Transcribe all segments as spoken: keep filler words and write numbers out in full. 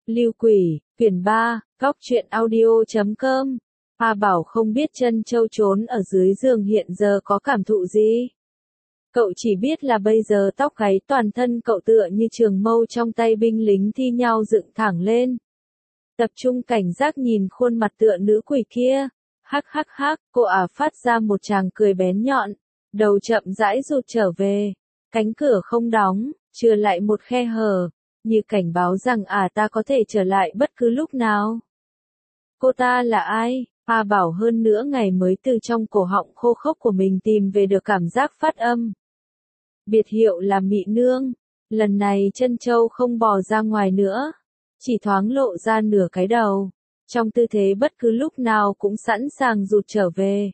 Lưu Quỷ, quyển ba, góc truyện audio chấm com. A Bảo không biết Trân Châu trốn ở dưới giường hiện giờ có cảm thụ gì. Cậu chỉ biết là bây giờ tóc gáy toàn thân cậu tựa như trường mâu trong tay binh lính thi nhau dựng thẳng lên. Tập trung cảnh giác nhìn khuôn mặt tựa nữ quỷ kia. Hắc hắc hắc, cô ả phát ra một tràng cười bén nhọn. Đầu chậm rãi rụt trở về. Cánh cửa không đóng, chừa lại một khe hở. Như cảnh báo rằng ả ta có thể trở lại bất cứ lúc nào. Cô ta là ai? A Bảo hơn nữa ngày mới từ trong cổ họng khô khốc của mình tìm về được cảm giác phát âm. Biệt hiệu là Mị Nương. Lần này Trân Châu không bò ra ngoài nữa. Chỉ thoáng lộ ra nửa cái đầu. Trong tư thế bất cứ lúc nào cũng sẵn sàng rụt trở về.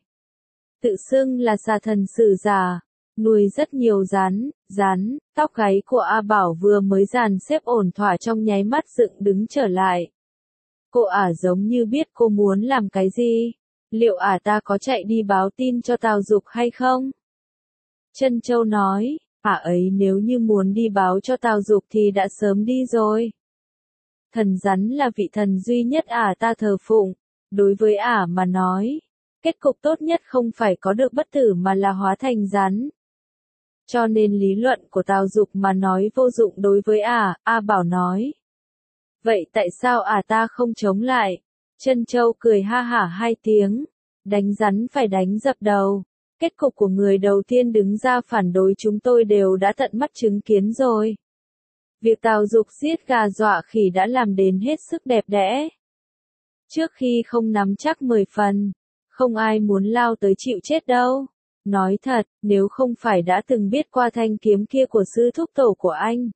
Tự xưng là xà thần sử giả. Nuôi rất nhiều rắn, rắn, tóc gáy của A Bảo vừa mới dàn xếp ổn thỏa trong nháy mắt dựng đứng trở lại. Cô ả giống như biết cô muốn làm cái gì. Liệu ả ta có chạy đi báo tin cho Tào Dục hay không? Trân Châu nói, ả ấy nếu như muốn đi báo cho Tào Dục thì đã sớm đi rồi. Thần rắn là vị thần duy nhất ả ta thờ phụng. Đối với ả mà nói, kết cục tốt nhất không phải có được bất tử mà là hóa thành rắn. Cho nên lý luận của Tào Dục mà nói vô dụng đối với ả, A Bảo nói. Vậy tại sao ả ta không chống lại? Trân Châu cười ha hả hai tiếng. Đánh rắn phải đánh dập đầu. Kết cục của người đầu tiên đứng ra phản đối chúng tôi đều đã tận mắt chứng kiến rồi. Việc Tào Dục giết gà dọa khỉ đã làm đến hết sức đẹp đẽ. Trước khi không nắm chắc mười phần, không ai muốn lao tới chịu chết đâu. Nói thật, nếu không phải đã từng biết qua thanh kiếm kia của sư thúc tổ của anh,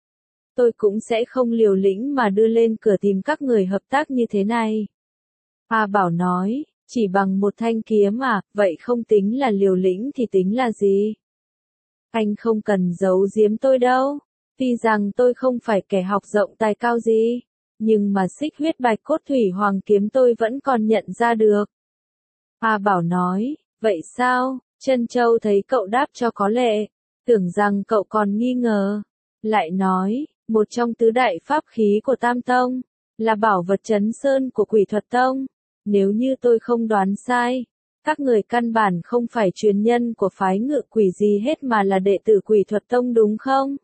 tôi cũng sẽ không liều lĩnh mà đưa lên cửa tìm các người hợp tác như thế này. A Bảo nói, chỉ bằng một thanh kiếm à, vậy không tính là liều lĩnh thì tính là gì? Anh không cần giấu giếm tôi đâu. Tuy rằng tôi không phải kẻ học rộng tài cao gì, nhưng mà xích huyết bạch cốt thủy hoàng kiếm tôi vẫn còn nhận ra được. A Bảo nói, vậy sao? Trân Châu thấy cậu đáp cho có lệ, tưởng rằng cậu còn nghi ngờ. Lại nói, một trong tứ đại pháp khí của Tam Tông, là bảo vật trấn sơn của Quỷ Thuật Tông. Nếu như tôi không đoán sai, các người căn bản không phải truyền nhân của phái ngự quỷ gì hết mà là đệ tử Quỷ Thuật Tông đúng không?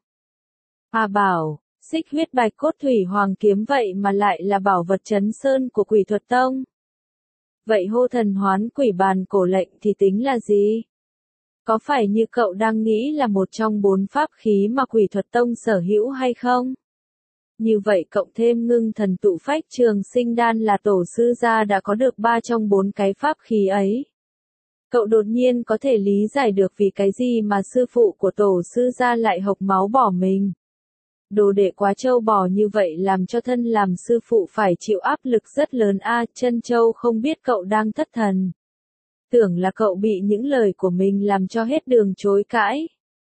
A Bảo, xích huyết bạch cốt thủy hoàng kiếm vậy mà lại là bảo vật trấn sơn của Quỷ Thuật Tông. Vậy hô thần hoán quỷ bàn cổ lệnh thì tính là gì? Có phải như cậu đang nghĩ là một trong bốn pháp khí mà Quỷ Thuật Tông sở hữu hay không? Như vậy cộng thêm ngưng thần tụ phách trường sinh đan là tổ sư gia đã có được ba trong bốn cái pháp khí ấy. Cậu đột nhiên có thể lý giải được vì cái gì mà sư phụ của tổ sư gia lại hộc máu bỏ mình. Đồ đệ quá trâu bò như vậy làm cho thân làm sư phụ phải chịu áp lực rất lớn a. Trân Châu không biết cậu đang thất thần. Tưởng là cậu bị những lời của mình làm cho hết đường chối cãi.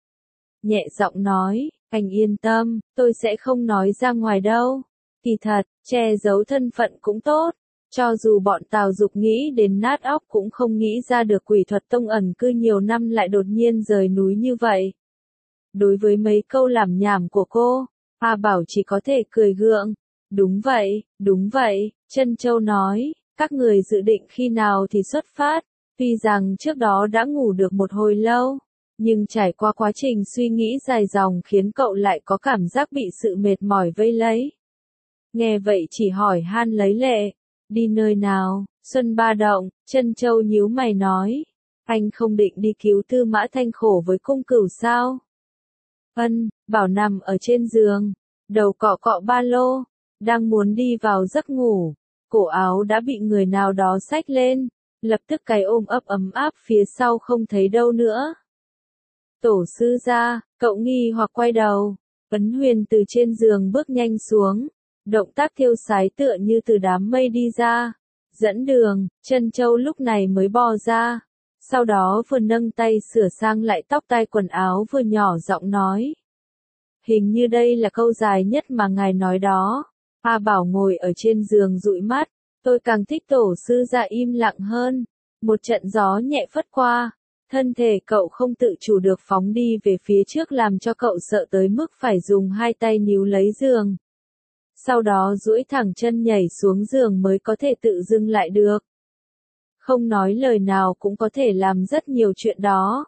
Nhẹ giọng nói, anh yên tâm, tôi sẽ không nói ra ngoài đâu. Kỳ thật, che giấu thân phận cũng tốt. Cho dù bọn Tào Dục nghĩ đến nát óc cũng không nghĩ ra được Quỷ Thuật Tông ẩn cư nhiều năm lại đột nhiên rời núi như vậy. Đối với mấy câu làm nhảm của cô, A Bảo chỉ có thể cười gượng. Đúng vậy, đúng vậy, Trân Châu nói, các người dự định khi nào thì xuất phát. Tuy rằng trước đó đã ngủ được một hồi lâu, nhưng trải qua quá trình suy nghĩ dài dòng khiến cậu lại có cảm giác bị sự mệt mỏi vây lấy. Nghe vậy chỉ hỏi han lấy lệ, đi nơi nào? Xuân Ba Động. Trân Châu nhíu mày nói, anh không định đi cứu Tư Mã Thanh khổ với cung cửu sao? Ân, Bảo nằm ở trên giường, đầu cọ cọ ba lô, đang muốn đi vào giấc ngủ, cổ áo đã bị người nào đó xách lên, lập tức cái ôm ấp ấm áp phía sau không thấy đâu nữa. Tổ sư gia, cậu nghi hoặc quay đầu, Ấn Huyền từ trên giường bước nhanh xuống, động tác thiêu sái tựa như từ đám mây đi ra, dẫn đường. Trân Châu lúc này mới bò ra, sau đó vừa nâng tay sửa sang lại tóc tai quần áo vừa nhỏ giọng nói. Hình như đây là câu dài nhất mà ngài nói đó. A Bảo ngồi ở trên giường dụi mắt, tôi càng thích tổ sư gia im lặng hơn. Một trận gió nhẹ phất qua, thân thể cậu không tự chủ được phóng đi về phía trước làm cho cậu sợ tới mức phải dùng hai tay níu lấy giường. sau đó duỗi thẳng chân nhảy xuống giường mới có thể tự dưng lại được. Không nói lời nào cũng có thể làm rất nhiều chuyện đó.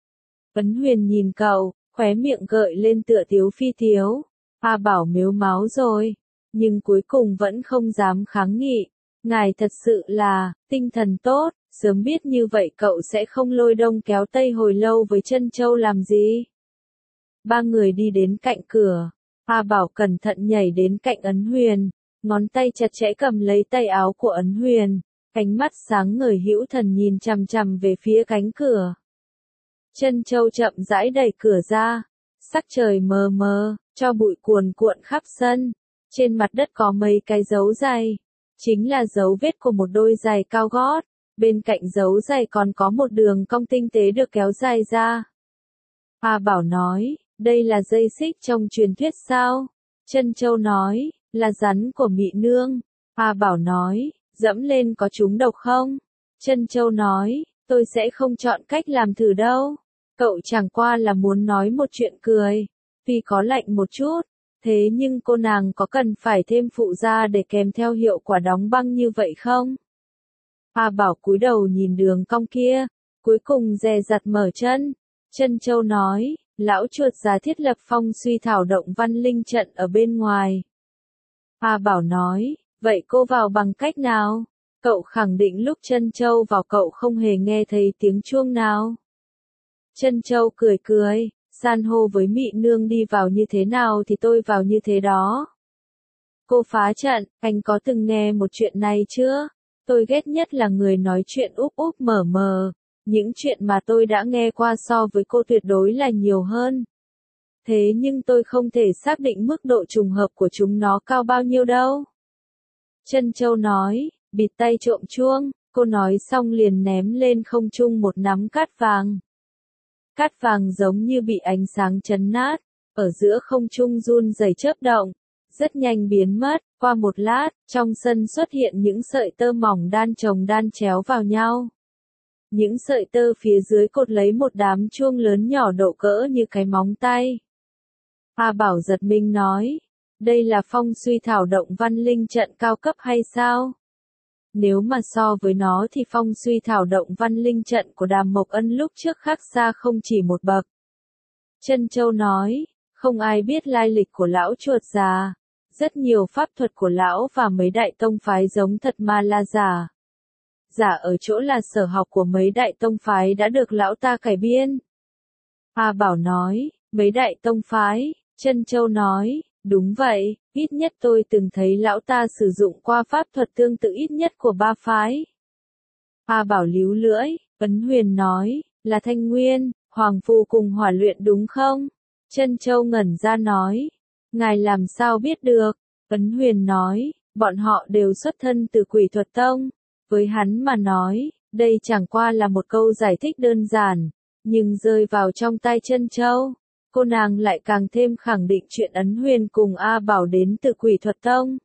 Ấn Huyền nhìn cậu, khóe miệng gợi lên tựa tiếu phi tiếu. A Bảo mếu máo rồi, nhưng cuối cùng vẫn không dám kháng nghị. Ngài thật sự là, tinh thần tốt, sớm biết như vậy cậu sẽ không lôi đông kéo tây hồi lâu với Trân Châu làm gì. Ba người đi đến cạnh cửa. A Bảo cẩn thận nhảy đến cạnh Ấn Huyền, ngón tay chặt chẽ cầm lấy tay áo của Ấn Huyền, ánh mắt sáng ngời hữu thần nhìn chằm chằm về phía cánh cửa. Trân Châu chậm rãi đẩy cửa ra, sắc trời mờ mờ, cho bụi cuồn cuộn khắp sân, trên mặt đất có mấy cái dấu giày, chính là dấu vết của một đôi giày cao gót, bên cạnh dấu giày còn có một đường cong tinh tế được kéo dài ra. A Bảo nói, đây là dây xích trong truyền thuyết sao? Trân Châu nói, là rắn của Mị Nương. A Bảo nói, dẫm lên có trúng độc không? Trân Châu nói, tôi sẽ không chọn cách làm thử đâu. Cậu chẳng qua là muốn nói một chuyện cười, tuy có lạnh một chút, thế nhưng cô nàng có cần phải thêm phụ gia để kèm theo hiệu quả đóng băng như vậy không? A Bảo cúi đầu nhìn đường cong kia, cuối cùng dè dặt mở chân. Trân Châu nói, lão chuột già thiết lập phong suy thảo động văn linh trận ở bên ngoài. A Bảo nói, vậy cô vào bằng cách nào? Cậu khẳng định lúc Trân Châu vào cậu không hề nghe thấy tiếng chuông nào. Trân Châu cười cười, san hô với Mị Nương đi vào như thế nào thì tôi vào như thế đó. Cô phá trận, anh có từng nghe một chuyện này chưa? Tôi ghét nhất là người nói chuyện úp úp mở mờ. Những chuyện mà tôi đã nghe qua so với cô tuyệt đối là nhiều hơn. Thế nhưng tôi không thể xác định mức độ trùng hợp của chúng nó cao bao nhiêu đâu. Trân Châu nói, bịt tay trộm chuông, cô nói xong liền ném lên không trung một nắm cát vàng. Cát vàng giống như bị ánh sáng chấn nát, ở giữa không trung run rẩy chớp động, rất nhanh biến mất, qua một lát, trong sân xuất hiện những sợi tơ mỏng đan chồng đan chéo vào nhau. Những sợi tơ phía dưới cột lấy một đám chuông lớn nhỏ độ cỡ như cái móng tay. A Bảo giật mình nói, đây là phong suy thảo động văn linh trận cao cấp hay sao? Nếu mà so với nó thì phong suy thảo động văn linh trận của Đàm Mộc Ân lúc trước khác xa không chỉ một bậc. Trân Châu nói, không ai biết lai lịch của lão chuột già. Rất nhiều pháp thuật của lão và mấy đại tông phái giống thật mà là giả. Giả ở chỗ là sở học của mấy đại tông phái đã được lão ta cải biên. A Bảo nói, mấy đại tông phái, Trân Châu nói, đúng vậy, ít nhất tôi từng thấy lão ta sử dụng qua pháp thuật tương tự ít nhất của ba phái. A Bảo líu lưỡi, Ấn Huyền nói, là Thanh Nguyên, Hoàng Phù cùng Hỏa Luyện đúng không? Trân Châu ngẩn ra nói, ngài làm sao biết được? Ấn Huyền nói, bọn họ đều xuất thân từ Quỷ Thuật Tông. Với hắn mà nói, đây chẳng qua là một câu giải thích đơn giản, nhưng rơi vào trong tai Trân Châu, cô nàng lại càng thêm khẳng định chuyện Ấn Huyền cùng A Bảo đến từ Quỷ Thuật Tông.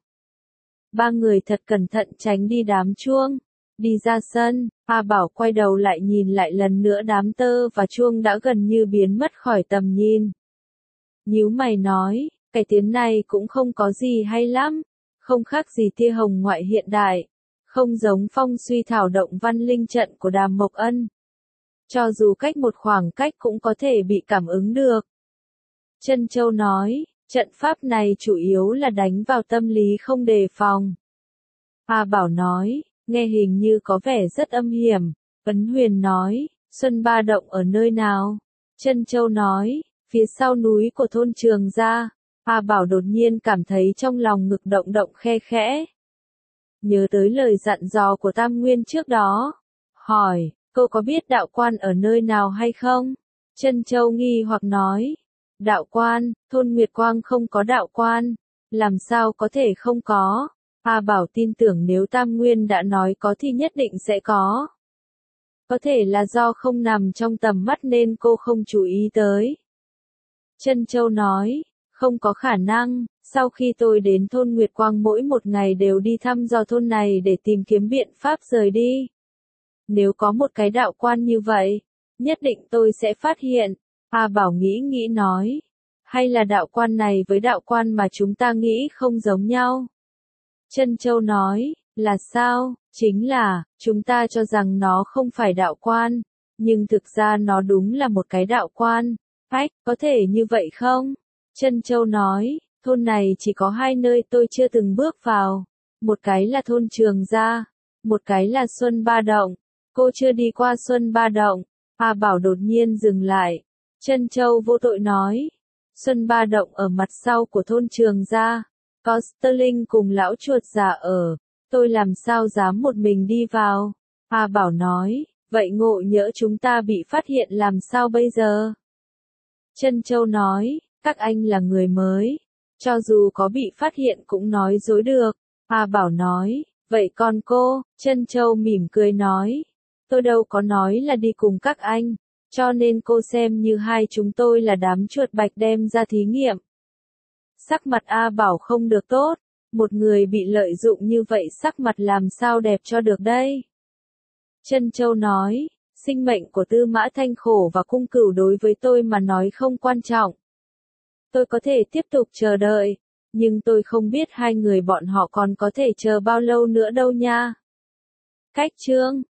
Ba người thật cẩn thận tránh đi đám chuông, đi ra sân, A Bảo quay đầu lại nhìn lại lần nữa đám tơ và chuông đã gần như biến mất khỏi tầm nhìn. Nhíu mày nói, cái tiếng này cũng không có gì hay lắm, không khác gì tia hồng ngoại hiện đại. Không giống phong suy thảo động văn linh trận của Đàm Mộc Ân. Cho dù cách một khoảng cách cũng có thể bị cảm ứng được. Trân Châu nói, trận pháp này chủ yếu là đánh vào tâm lý không đề phòng. A Bảo nói, nghe hình như có vẻ rất âm hiểm. Ấn Huyền nói, Xuân Ba Động ở nơi nào? Trân Châu nói, phía sau núi của thôn Trường Gia. A Bảo đột nhiên cảm thấy trong lòng ngực động động khe khẽ. Nhớ tới lời dặn dò của Tam Nguyên trước đó. Hỏi, cô có biết đạo quan ở nơi nào hay không? Trân Châu nghi hoặc nói. Đạo quan, thôn Nguyệt Quang không có đạo quan. Làm sao có thể không có? A Bảo tin tưởng nếu Tam Nguyên đã nói có thì nhất định sẽ có. Có thể là do không nằm trong tầm mắt nên cô không chú ý tới. Trân Châu nói, không có khả năng. Sau khi tôi đến thôn Nguyệt Quang mỗi một ngày đều đi thăm dò thôn này để tìm kiếm biện pháp rời đi. Nếu có một cái đạo quan như vậy, nhất định tôi sẽ phát hiện. A Bảo nghĩ nghĩ nói. Hay là đạo quan này với đạo quan mà chúng ta nghĩ không giống nhau? Trân Châu nói, là sao? Chính là, chúng ta cho rằng nó không phải đạo quan, nhưng thực ra nó đúng là một cái đạo quan. Ách, có thể như vậy không? Trân Châu nói, thôn này chỉ có hai nơi tôi chưa từng bước vào. Một cái là thôn Trường Gia, một cái là Xuân Ba Động. Cô chưa đi qua Xuân Ba Động. A Bảo đột nhiên dừng lại. Trân Châu vô tội nói, Xuân Ba Động ở mặt sau của thôn Trường Gia. Có Sterling cùng lão chuột già ở. Tôi làm sao dám một mình đi vào? A Bảo nói, vậy ngộ nhỡ chúng ta bị phát hiện làm sao bây giờ? Trân Châu nói, các anh là người mới. Cho dù có bị phát hiện cũng nói dối được. A Bảo nói, vậy còn cô? Trân Châu mỉm cười nói, tôi đâu có nói là đi cùng các anh, cho nên cô xem như hai chúng tôi là đám chuột bạch đem ra thí nghiệm. Sắc mặt A Bảo không được tốt, một người bị lợi dụng như vậy sắc mặt làm sao đẹp cho được đây? Trân Châu nói, sinh mệnh của Tư Mã Thanh Khổ và Cung Cửu đối với tôi mà nói không quan trọng. Tôi có thể tiếp tục chờ đợi, nhưng tôi không biết hai người bọn họ còn có thể chờ bao lâu nữa đâu nha. Cách chương